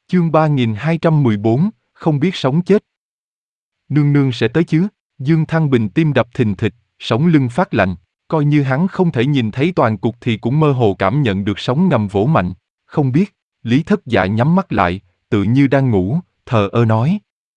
Chương 3214, không biết sống chết. Nương nương sẽ tới chứ? Dương Thăng Bình tim đập thình thịch, sống lưng phát lạnh, coi như hắn không thể nhìn thấy toàn cục thì cũng mơ hồ cảm nhận được sóng ngầm vỗ mạnh. Không biết, Lý Thất Dạ nhắm mắt lại, tự như đang ngủ, thờ ơ nói.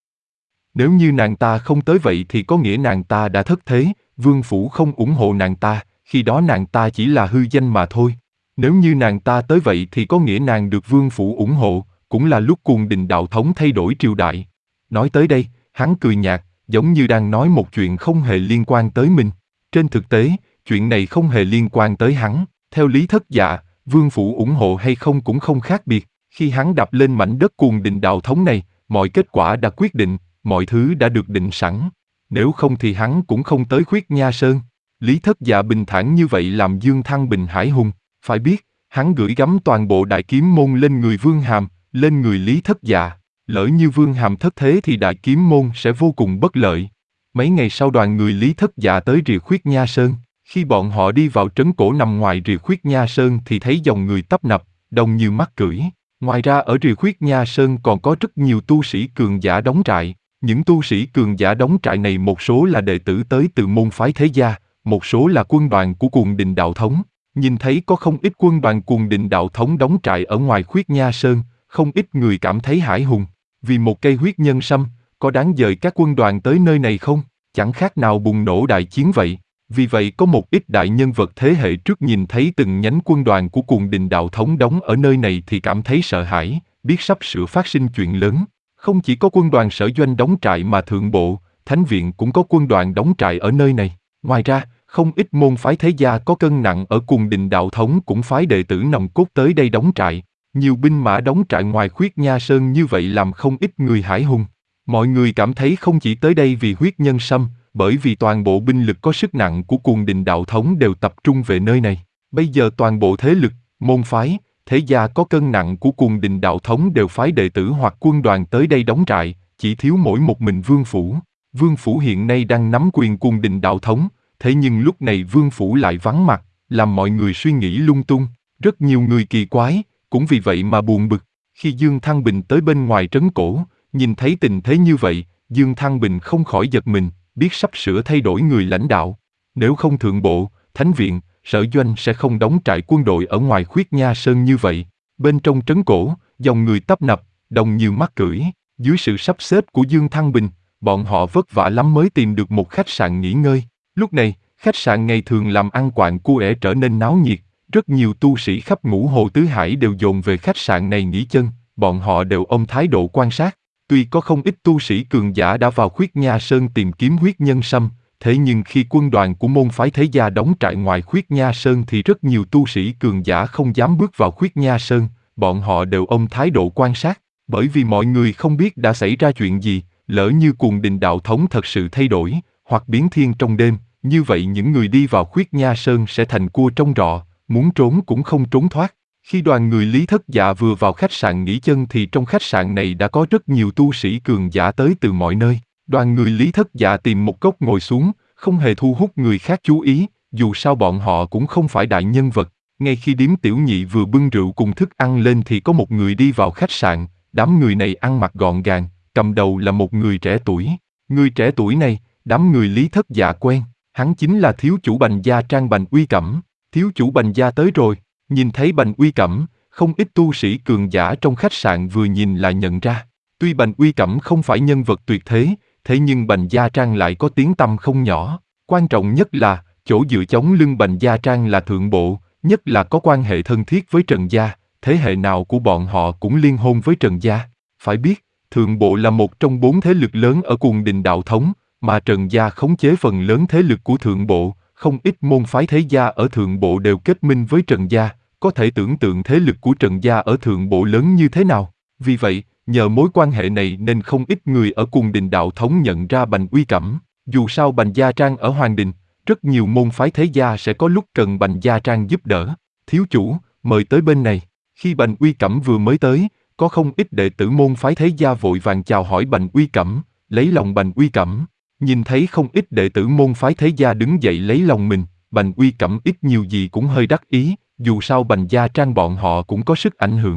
Nếu như nàng ta không tới vậy thì có nghĩa nàng ta đã thất thế, vương phủ không ủng hộ nàng ta, khi đó nàng ta chỉ là hư danh mà thôi. Nếu như nàng ta tới vậy thì có nghĩa nàng được vương phủ ủng hộ, cũng là lúc Cuồng Đình đạo thống thay đổi triều đại. Nói tới đây, hắn cười nhạt, giống như đang nói một chuyện không hề liên quan tới mình. Trên thực tế, chuyện này không hề liên quan tới hắn. Theo Lý Thất Dạ, vương phủ ủng hộ hay không cũng không khác biệt. Khi hắn đạp lên mảnh đất Cuồng Đình đạo thống này, mọi kết quả đã quyết định, mọi thứ đã được định sẵn. Nếu không thì hắn cũng không tới Khuyết Nha Sơn. Lý Thất Dạ bình thản như vậy làm Dương Thăng Bình hãi hùng. Phải biết, hắn gửi gắm toàn bộ Đại Kiếm môn lên người Vương Hàm, lên người Lý Thất Dạ. Lỡ như Vương Hàm thất thế thì Đại Kiếm môn sẽ vô cùng bất lợi. Mấy ngày sau đoàn người Lý Thất Dạ tới rìa Khuyết Nha Sơn. Khi bọn họ đi vào trấn cổ nằm ngoài rìa Khuyết Nha Sơn thì thấy dòng người tấp nập, đông như mắc cưỡi. Ngoài ra ở rìa Khuyết Nha Sơn còn có rất nhiều tu sĩ cường giả đóng trại. Những tu sĩ cường giả đóng trại này một số là đệ tử tới từ môn phái thế gia, một số là quân đoàn của Cuồng Đình đạo thống. Nhìn thấy có không ít quân đoàn Cuồng Đình đạo thống đóng trại ở ngoài Khuyết Nha Sơn, không ít người cảm thấy hãi hùng. Vì một cây huyết nhân sâm, có đáng dời các quân đoàn tới nơi này không? Chẳng khác nào bùng nổ đại chiến vậy. Vì vậy có một ít đại nhân vật thế hệ trước nhìn thấy từng nhánh quân đoàn của Cuồng Đình đạo thống đóng ở nơi này thì cảm thấy sợ hãi, biết sắp sửa phát sinh chuyện lớn. Không chỉ có quân đoàn Sở Doanh đóng trại mà Thượng Bộ, Thánh Viện cũng có quân đoàn đóng trại ở nơi này. Ngoài ra, không ít môn phái thế gia có cân nặng ở Cuồng Đình đạo thống cũng phái đệ tử nòng cốt tới đây đóng trại. Nhiều binh mã đóng trại ngoài Khuyết Nha Sơn như vậy làm không ít người hãi hùng. Mọi người cảm thấy không chỉ tới đây vì huyết nhân sâm, bởi vì toàn bộ binh lực có sức nặng của Cuồng Đình đạo thống đều tập trung về nơi này. Bây giờ toàn bộ thế lực, môn phái, thế gia có cân nặng của Cuồng Đình đạo thống đều phái đệ tử hoặc quân đoàn tới đây đóng trại, chỉ thiếu mỗi một mình Vương Phủ. Vương Phủ hiện nay đang nắm quyền Cuồng Đình đạo thống, thế nhưng lúc này Vương Phủ lại vắng mặt, làm mọi người suy nghĩ lung tung. Rất nhiều người kỳ quái, cũng vì vậy mà buồn bực. Khi Dương Thăng Bình tới bên ngoài trấn cổ, nhìn thấy tình thế như vậy, Dương Thăng Bình không khỏi giật mình, biết sắp sửa thay đổi người lãnh đạo. Nếu không Thượng Bộ, Thánh Viện, Sở Doanh sẽ không đóng trại quân đội ở ngoài Khuyết Nha Sơn như vậy. Bên trong trấn cổ, dòng người tấp nập, đông như mắc cưỡi. Dưới sự sắp xếp của Dương Thăng Bình, bọn họ vất vả lắm mới tìm được một khách sạn nghỉ ngơi. Lúc này, khách sạn ngày thường làm ăn quạng cua ẻ trở nên náo nhiệt. Rất nhiều tu sĩ khắp Ngũ Hồ Tứ Hải đều dồn về khách sạn này nghỉ chân, bọn họ đều ôm thái độ quan sát. Tuy có không ít tu sĩ cường giả đã vào Khuyết Nha Sơn tìm kiếm huyết nhân sâm, thế nhưng khi quân đoàn của môn phái thế gia đóng trại ngoài Khuyết Nha Sơn thì rất nhiều tu sĩ cường giả không dám bước vào Khuyết Nha Sơn, bọn họ đều ôm thái độ quan sát, bởi vì mọi người không biết đã xảy ra chuyện gì, lỡ như Cuồng Đình đạo thống thật sự thay đổi, hoặc biến thiên trong đêm, như vậy những người đi vào Khuyết Nha Sơn sẽ thành cua trong rọ, muốn trốn cũng không trốn thoát. Khi đoàn người Lý Thất Dạ vừa vào khách sạn nghỉ chân thì trong khách sạn này đã có rất nhiều tu sĩ cường giả tới từ mọi nơi. Đoàn người Lý Thất Dạ tìm một góc ngồi xuống, không hề thu hút người khác chú ý, dù sao bọn họ cũng không phải đại nhân vật. Ngay khi điếm tiểu nhị vừa bưng rượu cùng thức ăn lên thì có một người đi vào khách sạn, đám người này ăn mặc gọn gàng, cầm đầu là một người trẻ tuổi. Người trẻ tuổi này, đám người Lý Thất Dạ quen, hắn chính là thiếu chủ Bành Gia Trang Bành Uy Cẩm. Thiếu chủ Bành Gia tới rồi. Nhìn thấy Bành Uy Cẩm, không ít tu sĩ cường giả trong khách sạn vừa nhìn là nhận ra. Tuy Bành Uy Cẩm không phải nhân vật tuyệt thế nhưng Bành Gia Trang lại có tiếng tăm không nhỏ. Quan trọng nhất là, chỗ dựa chống lưng Bành Gia Trang là Thượng Bộ, nhất là có quan hệ thân thiết với Trần Gia, thế hệ nào của bọn họ cũng liên hôn với Trần Gia. Phải biết, Thượng Bộ là một trong 4 thế lực lớn ở Cuồng Đình đạo thống, mà Trần Gia khống chế phần lớn thế lực của Thượng Bộ, không ít môn phái thế gia ở Thượng Bộ đều kết minh với Trần Gia. Có thể tưởng tượng thế lực của Trần Gia ở Thượng Bộ lớn như thế nào. Vì vậy, nhờ mối quan hệ này nên không ít người ở Cuồng Đình đạo thống nhận ra Bành Uy Cẩm. Dù sao Bành Gia Trang ở Hoàng Đình, rất nhiều môn phái thế gia sẽ có lúc cần Bành Gia Trang giúp đỡ. Thiếu chủ, mời tới bên này. Khi Bành Uy Cẩm vừa mới tới, có không ít đệ tử môn phái thế gia vội vàng chào hỏi Bành Uy Cẩm, lấy lòng Bành Uy Cẩm. Nhìn thấy không ít đệ tử môn phái thế gia đứng dậy lấy lòng mình, Bành Uy Cẩm ít nhiều gì cũng hơi đắc ý. Dù sao Bành Gia Trang bọn họ cũng có sức ảnh hưởng.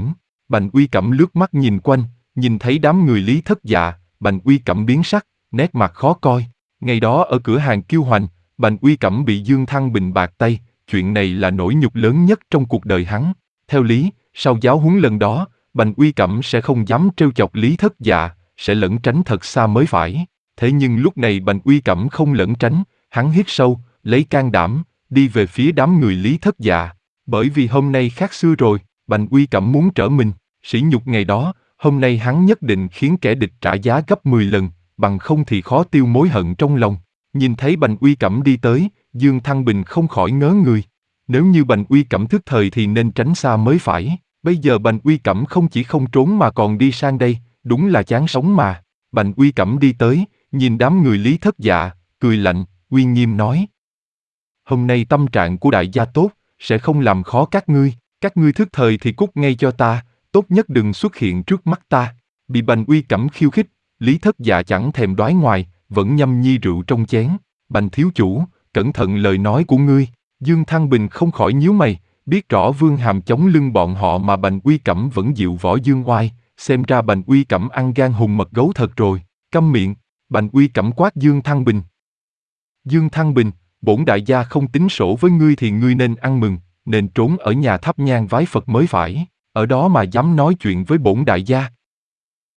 Bành Uy Cẩm lướt mắt nhìn quanh, nhìn thấy đám người Lý Thất Dạ, Bành Uy Cẩm biến sắc, nét mặt khó coi. Ngày đó ở cửa hàng Kiêu Hoành, Bành Uy Cẩm bị Dương Thăng Bình bạc tay, chuyện này là nỗi nhục lớn nhất trong cuộc đời hắn. Theo lý, sau giáo huấn lần đó, Bành Uy Cẩm sẽ không dám trêu chọc Lý Thất Dạ, sẽ lẩn tránh thật xa mới phải. Thế nhưng lúc này Bành Uy Cẩm không lẩn tránh, hắn hít sâu, lấy can đảm, đi về phía đám người Lý Thất Dạ. Bởi vì hôm nay khác xưa rồi, Bành Uy Cẩm muốn trở mình, sỉ nhục ngày đó, hôm nay hắn nhất định khiến kẻ địch trả giá gấp 10 lần, bằng không thì khó tiêu mối hận trong lòng. Nhìn thấy Bành Uy Cẩm đi tới, Dương Thăng Bình không khỏi ngớ người. Nếu như Bành Uy Cẩm thức thời thì nên tránh xa mới phải. Bây giờ Bành Uy Cẩm không chỉ không trốn mà còn đi sang đây, đúng là chán sống mà. Bành Uy Cẩm đi tới, nhìn đám người Lý Thất Dạ, cười lạnh, uy nghiêm nói. Hôm nay tâm trạng của đại gia tốt, sẽ không làm khó các ngươi thức thời thì cút ngay cho ta, tốt nhất đừng xuất hiện trước mắt ta. Bị Bành Uy Cẩm khiêu khích, Lý Thất Dạ chẳng thèm đoái ngoài, vẫn nhâm nhi rượu trong chén. Bành thiếu chủ, cẩn thận lời nói của ngươi. Dương Thăng Bình không khỏi nhíu mày, biết rõ Vương Hàm chống lưng bọn họ mà Bành Uy Cẩm vẫn dịu võ dương oai, xem ra Bành Uy Cẩm ăn gan hùm mật gấu thật rồi. Câm miệng, Bành Uy Cẩm quát Dương Thăng Bình. Dương Thăng Bình, bổn đại gia không tính sổ với ngươi thì ngươi nên ăn mừng, nên trốn ở nhà thắp nhang vái Phật mới phải, ở đó mà dám nói chuyện với bổn đại gia.